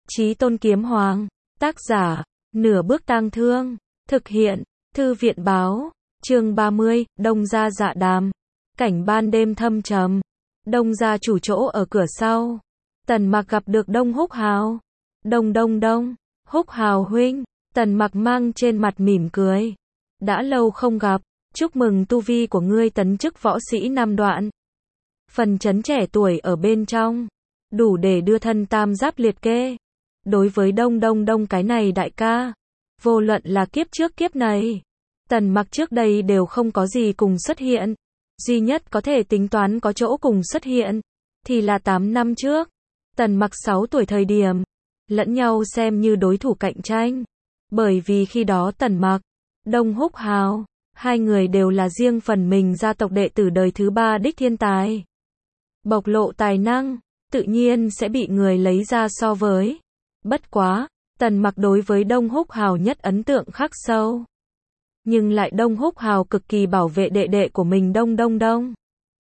Chí Tôn Kiếm Hoàng, tác giả, Nửa Bước Tang Thương, thực hiện, Thư viện Báo, chương 30, Đông gia dạ đàm. Cảnh ban đêm thâm trầm, Đông gia chủ chỗ ở cửa sau. Tần Mặc gặp được Đông Húc Hào. Đông, Húc Hào huynh. Tần Mặc mang trên mặt mỉm cười. Đã lâu không gặp, chúc mừng tu vi của ngươi tấn chức võ sĩ 5 đoạn. Phần chấn trẻ tuổi ở bên trong, đủ để đưa thân tam giáp liệt kê. Đối với Đông cái này đại ca, vô luận là kiếp trước kiếp này, Tần Mặc trước đây đều không có gì cùng xuất hiện. Duy nhất có thể tính toán có chỗ cùng xuất hiện, thì là 8 năm trước. Tần Mặc 6 tuổi thời điểm, lẫn nhau xem như đối thủ cạnh tranh. Bởi vì khi đó Tần Mặc, Đông Húc Hào, hai người đều là riêng phần mình gia tộc đệ tử đời thứ 3 đích thiên tài. Bộc lộ tài năng, tự nhiên sẽ bị người lấy ra so với. Bất quá, Tần Mặc đối với Đông Húc Hào nhất ấn tượng khắc sâu. Nhưng lại Đông Húc Hào cực kỳ bảo vệ đệ đệ của mình Đông.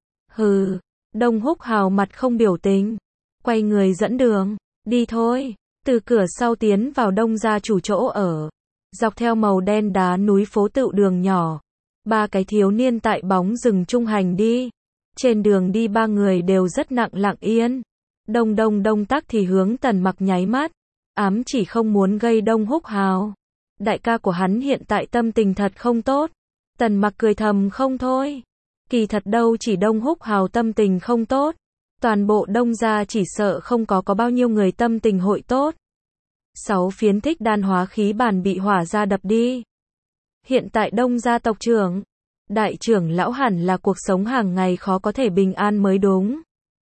Hừ, Đông Húc Hào mặt không biểu tình, quay người dẫn đường, đi thôi, từ cửa sau tiến vào Đông gia chủ chỗ ở. Dọc theo màu đen đá núi phố tựu đường nhỏ, ba cái thiếu niên tại bóng rừng trung hành đi. Trên đường đi ba người đều rất lặng yên. Đông Tắc thì hướng Tần Mặc nháy mắt, ám chỉ không muốn gây Đông Húc Hào. Đại ca của hắn hiện tại tâm tình thật không tốt. Tần Mặc cười thầm không thôi. Kỳ thật đâu chỉ Đông Húc Hào tâm tình không tốt. Toàn bộ Đông gia chỉ sợ không có bao nhiêu người tâm tình hội tốt. 6 phiến thích đan hóa khí bàn bị hỏa ra đập đi. Hiện tại Đông gia tộc trưởng, đại trưởng lão hẳn là cuộc sống hàng ngày khó có thể bình an mới đúng.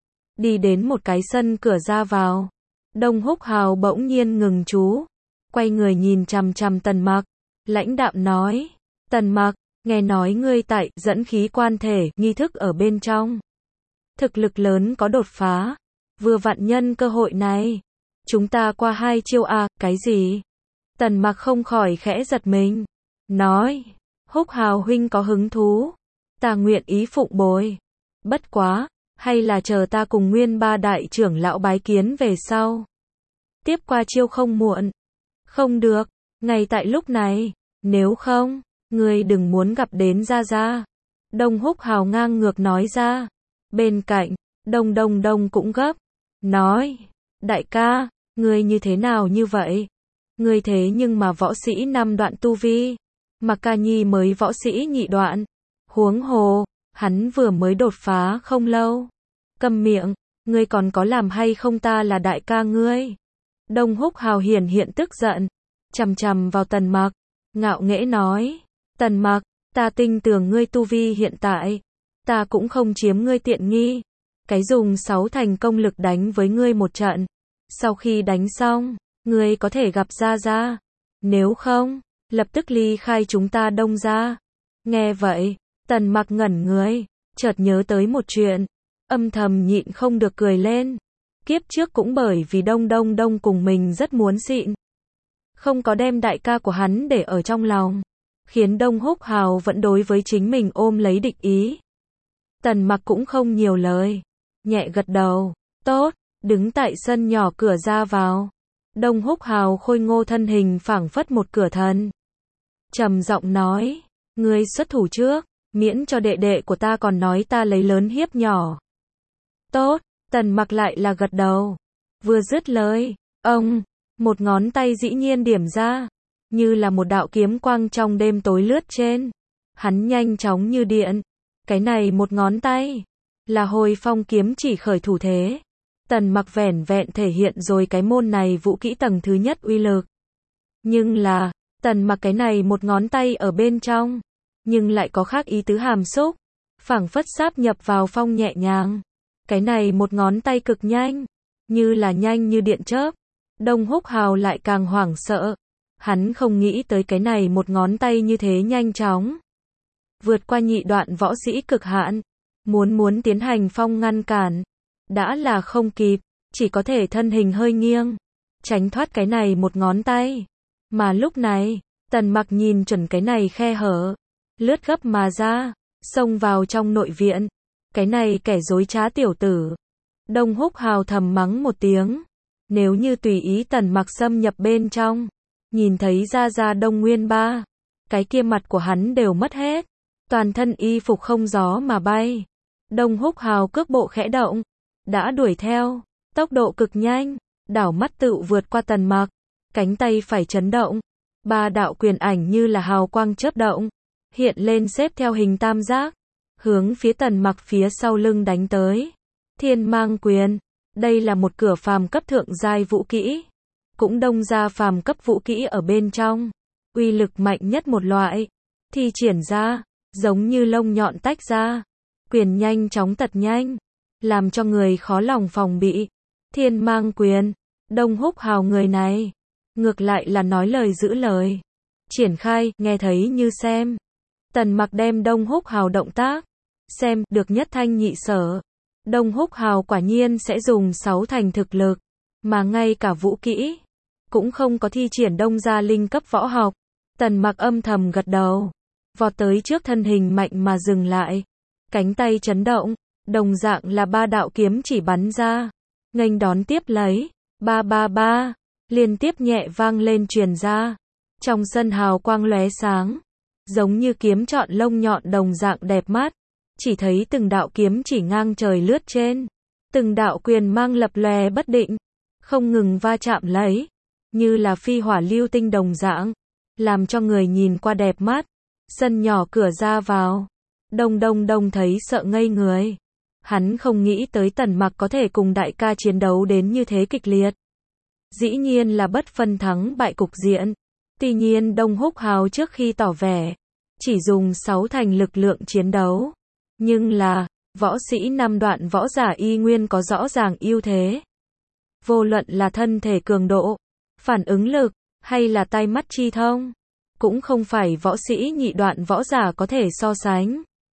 Đi đến một cái sân cửa ra vào, Đông Húc Hào bỗng nhiên ngừng chú, quay người nhìn chằm chằm Tần Mặc, lãnh đạm nói: Tần Mặc, nghe nói ngươi tại dẫn khí quan thể nghi thức ở bên trong, thực lực lớn có đột phá, vừa vặn nhân cơ hội này, chúng ta qua 2 chiêu à, cái gì? Tần Mặc không khỏi khẽ giật mình, nói: Húc Hào huynh có hứng thú, ta nguyện ý phụng bồi. Bất quá, hay là chờ ta cùng Nguyên Ba đại trưởng lão bái kiến về sau. Tiếp qua chiêu không muộn. Không được, ngay tại lúc này, nếu không, ngươi đừng muốn gặp đến Gia. Đông Húc Hào ngang ngược nói ra. Bên cạnh, Đông cũng gấp, nói: Đại ca, ngươi như thế nào như vậy? Ngươi thế nhưng mà võ sĩ 5 đoạn tu vi. Mà ca nhi mới võ sĩ nhị đoạn. Huống hồ, hắn vừa mới đột phá không lâu. Câm miệng, ngươi còn có làm hay không, ta là đại ca ngươi. Đông Húc Hào hiện tức giận, chằm vào Tần Mặc, ngạo nghễ nói: Tần Mặc, ta tin tưởng ngươi tu vi hiện tại, ta cũng không chiếm ngươi tiện nghi. Cái dùng 6 thành công lực đánh với ngươi một trận. Sau khi đánh xong, ngươi có thể gặp Gia. Nếu không, lập tức ly khai chúng ta Đông gia. Nghe vậy, Tần Mặc ngẩn người, chợt nhớ tới một chuyện, âm thầm nhịn không được cười lên. Kiếp trước cũng bởi vì Đông cùng mình rất muốn xịn, không có đem đại ca của hắn để ở trong lòng, khiến Đông Húc Hào vẫn đối với chính mình ôm lấy địch ý. Tần Mặc cũng không nhiều lời, nhẹ gật đầu, tốt, đứng tại sân nhỏ cửa ra vào. Đông Húc Hào khôi ngô thân hình phảng phất một cửa thần, trầm giọng nói: ngươi xuất thủ trước, miễn cho đệ đệ của ta còn nói ta lấy lớn hiếp nhỏ. Tốt, Tần Mặc lại là gật đầu. Vừa dứt lời, ông, một ngón tay dĩ nhiên điểm ra, như là một đạo kiếm quang trong đêm tối lướt trên. Hắn nhanh chóng như điện. Cái này một ngón tay, là Hồi Phong kiếm chỉ khởi thủ thế. Tần Mặc vẻn vẹn thể hiện rồi cái môn này vũ kỹ tầng thứ nhất uy lực. Nhưng là, Tần Mặc cái này một ngón tay ở bên trong, nhưng lại có khác ý tứ hàm xúc, phảng phất sáp nhập vào phong nhẹ nhàng. Cái này một ngón tay cực nhanh, như là nhanh như điện chớp. Đông Húc Hào lại càng hoảng sợ. Hắn không nghĩ tới cái này một ngón tay như thế nhanh chóng, vượt qua nhị đoạn võ sĩ cực hạn, muốn tiến hành phong ngăn cản, đã là không kịp, chỉ có thể thân hình hơi nghiêng, tránh thoát cái này một ngón tay. Mà lúc này, Tần Mặc nhìn chuẩn cái này khe hở, lướt gấp mà ra, xông vào trong nội viện. Cái này kẻ dối trá tiểu tử. Đông Húc Hào thầm mắng một tiếng, Nếu như tùy ý Tần Mặc xâm nhập bên trong, nhìn thấy ra Đông Nguyên Ba, cái kia mặt của hắn đều mất hết, toàn thân y phục không gió mà bay. Đông Húc Hào cước bộ khẽ động, đã đuổi theo, tốc độ cực nhanh, đảo mắt tự vượt qua Tần Mặc, cánh tay phải chấn động, ba đạo quyền ảnh như là hào quang chớp động, hiện lên xếp theo hình tam giác, hướng phía Tần Mặc phía sau lưng đánh tới. Thiên Mang Quyền, đây là một cửa phàm cấp thượng giai vũ kỹ, cũng đông gia phàm cấp vũ kỹ ở bên trong, uy lực mạnh nhất một loại, thi triển ra, giống như lông nhọn tách ra, quyền nhanh chóng tật nhanh, làm cho người khó lòng phòng bị. Thiên Mang Quyền, Đông Húc Hào người này, ngược lại là nói lời giữ lời, triển khai, nghe thấy như xem. Tần Mặc đem Đông Húc Hào động tác, xem, được nhất thanh nhị sở. Đông Húc Hào quả nhiên sẽ dùng 6 thành thực lực, mà ngay cả vũ kỹ, cũng không có thi triển đông gia linh cấp võ học. Tần Mặc âm thầm gật đầu, vọt tới trước thân hình mạnh mà dừng lại, cánh tay chấn động, đồng dạng là ba đạo kiếm chỉ bắn ra, nghênh đón tiếp lấy, ba ba ba, liên tiếp nhẹ vang lên truyền ra, trong sân hào quang lóe sáng, giống như kiếm chọn lông nhọn đồng dạng đẹp mắt, chỉ thấy từng đạo kiếm chỉ ngang trời lướt trên, từng đạo quyền mang lập lòe bất định, không ngừng va chạm lấy, như là phi hỏa lưu tinh đồng dạng, làm cho người nhìn qua đẹp mắt. Sân nhỏ cửa ra vào, Đông thấy sợ ngây người. Hắn không nghĩ tới Tần Mặc có thể cùng đại ca chiến đấu đến như thế kịch liệt. Dĩ nhiên là bất phân thắng bại cục diện. Tuy nhiên Đông Húc Hào trước khi tỏ vẻ, chỉ dùng 6 thành lực lượng chiến đấu. Nhưng là, võ sĩ 5 đoạn võ giả y nguyên có rõ ràng ưu thế. Vô luận là thân thể cường độ, phản ứng lực, hay là tai mắt chi thông, cũng không phải võ sĩ nhị đoạn võ giả có thể so sánh.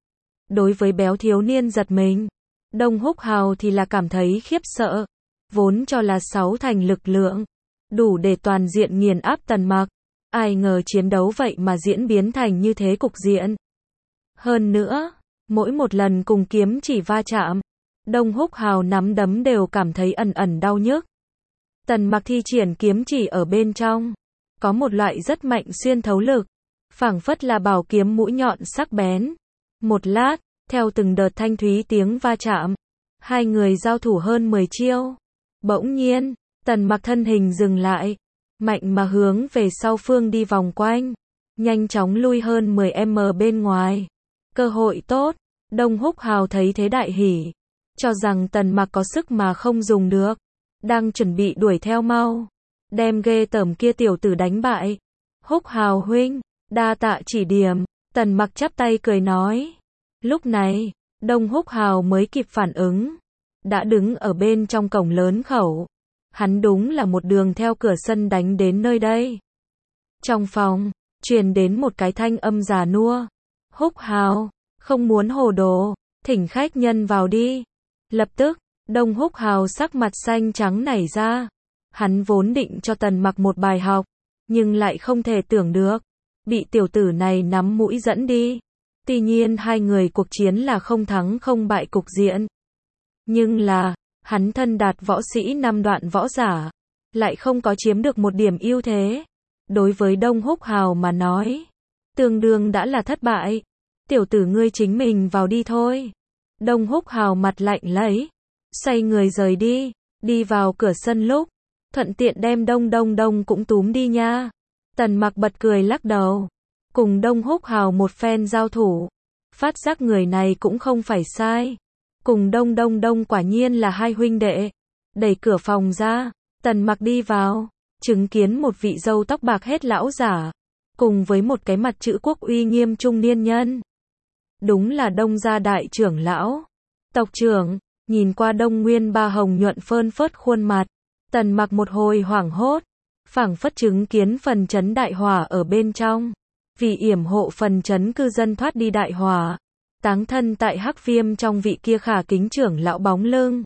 Đối với béo thiếu niên giật mình, Đông Húc Hào thì là cảm thấy khiếp sợ, vốn cho là 6 thành lực lượng, đủ để toàn diện nghiền áp Tần Mặc, ai ngờ chiến đấu vậy mà diễn biến thành như thế cục diện. Hơn nữa, mỗi một lần cùng kiếm chỉ va chạm, Đông Húc Hào nắm đấm đều cảm thấy ẩn đau nhức. Tần Mặc thi triển kiếm chỉ ở bên trong, có một loại rất mạnh xuyên thấu lực, phảng phất là bảo kiếm mũi nhọn sắc bén. Một lát, theo từng đợt thanh thúy tiếng va chạm, hai người giao thủ hơn 10 chiêu. Bỗng nhiên, Tần Mặc thân hình dừng lại, mạnh mà hướng về sau phương đi vòng quanh, nhanh chóng lui hơn 10m bên ngoài. Cơ hội tốt, Đông Húc Hào thấy thế đại hỉ, cho rằng Tần Mặc có sức mà không dùng được, đang chuẩn bị đuổi theo mau, đem ghê tởm kia tiểu tử đánh bại. Húc Hào huynh, đa tạ chỉ điểm. Tần Mặc chắp tay cười nói. Lúc này, Đông Húc Hào mới kịp phản ứng, đã đứng ở bên trong cổng lớn khẩu. Hắn đúng là một đường theo cửa sân đánh đến nơi đây. Trong phòng, truyền đến một cái thanh âm già nua. Húc Hào, không muốn hồ đồ, thỉnh khách nhân vào đi. Lập tức, Đông Húc Hào sắc mặt xanh trắng nảy ra. Hắn vốn định cho Tần Mặc một bài học, nhưng lại không thể tưởng được, bị tiểu tử này nắm mũi dẫn đi. Tuy nhiên hai người cuộc chiến là không thắng không bại cục diện. Nhưng là, hắn thân đạt võ sĩ 5 đoạn võ giả, lại không có chiếm được một điểm ưu thế. Đối với Đông Húc Hào mà nói, tương đương đã là thất bại. Tiểu tử ngươi chính mình vào đi thôi. Đông Húc Hào mặt lạnh lấy, xoay người rời đi, đi vào cửa sân lúc, thuận tiện đem Đông cũng túm đi nha. Tần Mặc bật cười lắc đầu, cùng Đông Húc Hào một phen giao thủ, phát giác người này cũng không phải sai. Cùng Đông quả nhiên là hai huynh đệ. Đẩy cửa phòng ra, Tần Mặc đi vào, chứng kiến một vị râu tóc bạc hết lão giả, cùng với một cái mặt chữ quốc uy nghiêm trung niên nhân. Đúng là Đông gia đại trưởng lão, tộc trưởng. Nhìn qua Đông Nguyên Ba hồng nhuận phơn phớt khuôn mặt, Tần Mặc một hồi hoảng hốt, phảng phất chứng kiến phần trấn đại hỏa ở bên trong. Vì yểm hộ phần trấn cư dân thoát đi đại hỏa, táng thân tại Hắc Viêm trong vị kia khả kính trưởng lão bóng lưng.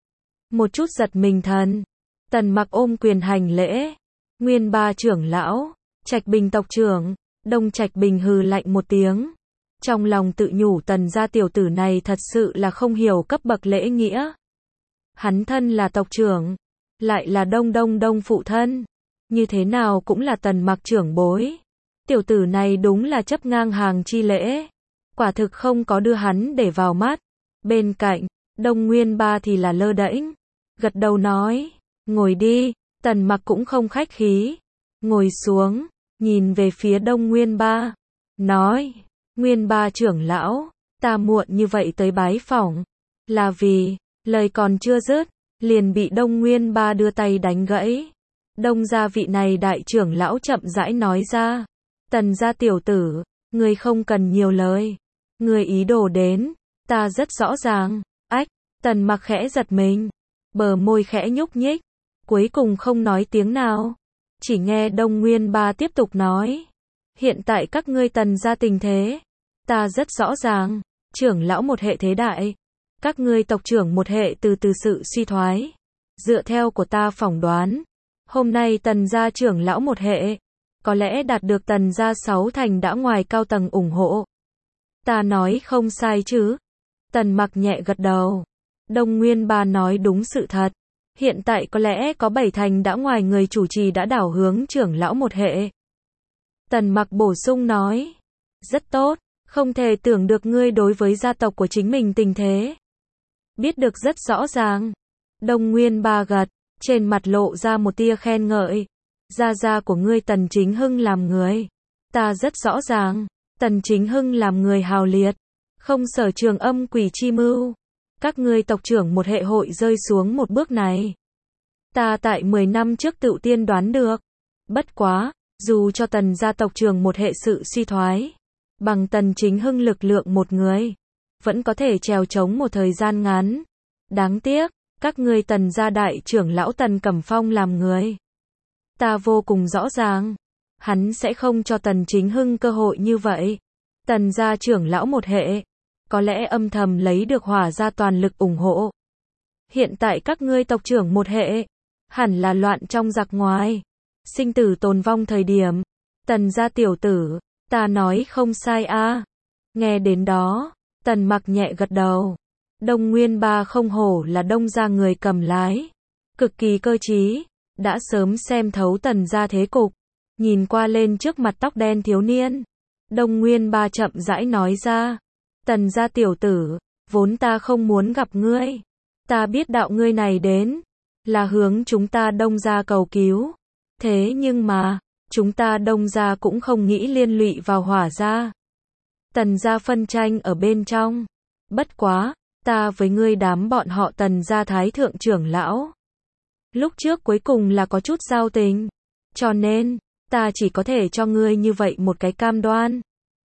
Một chút giật mình thần, Tần Mặc ôm quyền hành lễ. Nguyên Ba trưởng lão, Trạch Bình tộc trưởng. Đông Trạch Bình hừ lạnh một tiếng, trong lòng tự nhủ Tần gia tiểu tử này thật sự là không hiểu cấp bậc lễ nghĩa. Hắn thân là tộc trưởng, lại là Đông phụ thân. Như thế nào cũng là Tần Mặc trưởng bối. Tiểu tử này đúng là chấp ngang hàng chi lễ. Quả thực không có đưa hắn để vào mắt. Bên cạnh, Đông Nguyên Ba thì là lơ đễnh. Gật đầu nói, ngồi đi. Tần Mặc cũng không khách khí. Ngồi xuống, nhìn về phía Đông Nguyên Ba. Nói, Nguyên Ba trưởng lão, ta muộn như vậy tới bái phỏng. Là vì, lời còn chưa dứt, liền bị Đông Nguyên Ba đưa tay đánh gãy. Đông gia vị này đại trưởng lão chậm rãi nói ra. Tần gia tiểu tử, ngươi không cần nhiều lời. Ngươi ý đồ đến, ta rất rõ ràng. Ách, Tần Mặc khẽ giật mình. Bờ môi khẽ nhúc nhích. Cuối cùng không nói tiếng nào. Chỉ nghe Đông Nguyên Ba tiếp tục nói. Hiện tại các ngươi Tần gia tình thế. Ta rất rõ ràng. Trưởng lão một hệ thế đại. Các ngươi tộc trưởng một hệ từ từ sự suy thoái. Dựa theo của ta phỏng đoán. Hôm nay Tần gia trưởng lão một hệ. Có lẽ đạt được Tần gia 6 thành đã ngoài cao tầng ủng hộ. Ta nói không sai chứ. Tần Mặc nhẹ gật đầu. Đông Nguyên Ba nói đúng sự thật. Hiện tại có lẽ có 7 thành đã ngoài người chủ trì đã đảo hướng trưởng lão một hệ. Tần Mặc bổ sung nói. Rất tốt, không thể tưởng được ngươi đối với gia tộc của chính mình tình thế. Biết được rất rõ ràng. Đông Nguyên Ba gật, trên mặt lộ ra một tia khen ngợi. Gia của ngươi Tần Chính Hưng làm người. Ta rất rõ ràng. Tần Chính Hưng làm người hào liệt. Không sở trường âm quỷ chi mưu. Các ngươi tộc trưởng một hệ hội rơi xuống một bước này. Ta tại 10 năm trước tự tiên đoán được. Bất quá, dù cho Tần gia tộc trưởng một hệ sự suy thoái. Bằng Tần Chính Hưng lực lượng một người. Vẫn có thể trèo chống một thời gian ngắn. Đáng tiếc, các ngươi Tần gia đại trưởng lão Tần Cẩm Phong làm người. Ta vô cùng rõ ràng. Hắn sẽ không cho Tần Chính Hưng cơ hội như vậy. Tần gia trưởng lão một hệ. Có lẽ âm thầm lấy được Hỏa gia toàn lực ủng hộ. Hiện tại các ngươi tộc trưởng một hệ. Hẳn là loạn trong giặc ngoài. Sinh tử tồn vong thời điểm. Tần gia tiểu tử. Ta nói không sai a. Nghe đến đó. Tần Mặc nhẹ gật đầu. Đông Nguyên Ba không hổ là Đông gia người cầm lái. Cực kỳ cơ trí. Đã sớm xem thấu Tần gia thế cục. Nhìn qua lên trước mặt tóc đen thiếu niên. Đông Nguyên Ba chậm rãi nói ra. Tần gia tiểu tử. Vốn ta không muốn gặp ngươi. Ta biết đạo ngươi này đến. Là hướng chúng ta Đông gia cầu cứu. Thế nhưng mà. Chúng ta Đông gia cũng không nghĩ liên lụy vào Hỏa gia. Tần gia phân tranh ở bên trong. Bất quá. Ta với ngươi đám bọn họ Tần gia thái thượng trưởng lão. Lúc trước cuối cùng là có chút giao tình. Cho nên, ta chỉ có thể cho ngươi như vậy một cái cam đoan.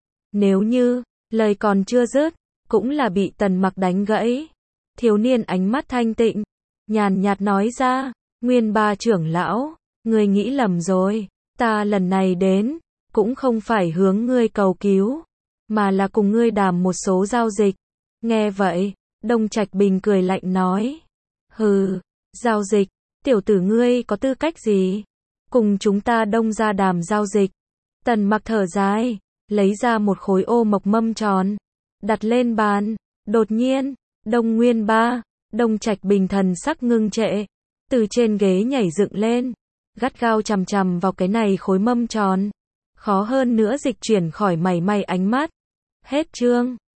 Nếu như, lời còn chưa dứt, cũng là bị Tần Mặc đánh gãy. Thiếu niên ánh mắt thanh tịnh, nhàn nhạt nói ra, Nguyên Ba trưởng lão, ngươi nghĩ lầm rồi. Ta lần này đến, cũng không phải hướng ngươi cầu cứu, mà là cùng ngươi đàm một số giao dịch. Nghe vậy, Đông Trạch Bình cười lạnh nói. Hừ, giao dịch. Tiểu tử ngươi có tư cách gì? Cùng chúng ta Đông gia đàm giao dịch. Tần Mặc thở dài, lấy ra một khối ô mộc mâm tròn, đặt lên bàn. Đột nhiên, Đông Nguyên Ba, Đông Trạch Bình thần sắc ngưng trệ, từ trên ghế nhảy dựng lên, gắt gao chằm chằm vào cái này khối mâm tròn. Khó hơn nữa dịch chuyển khỏi mảy may ánh mắt. Hết chương.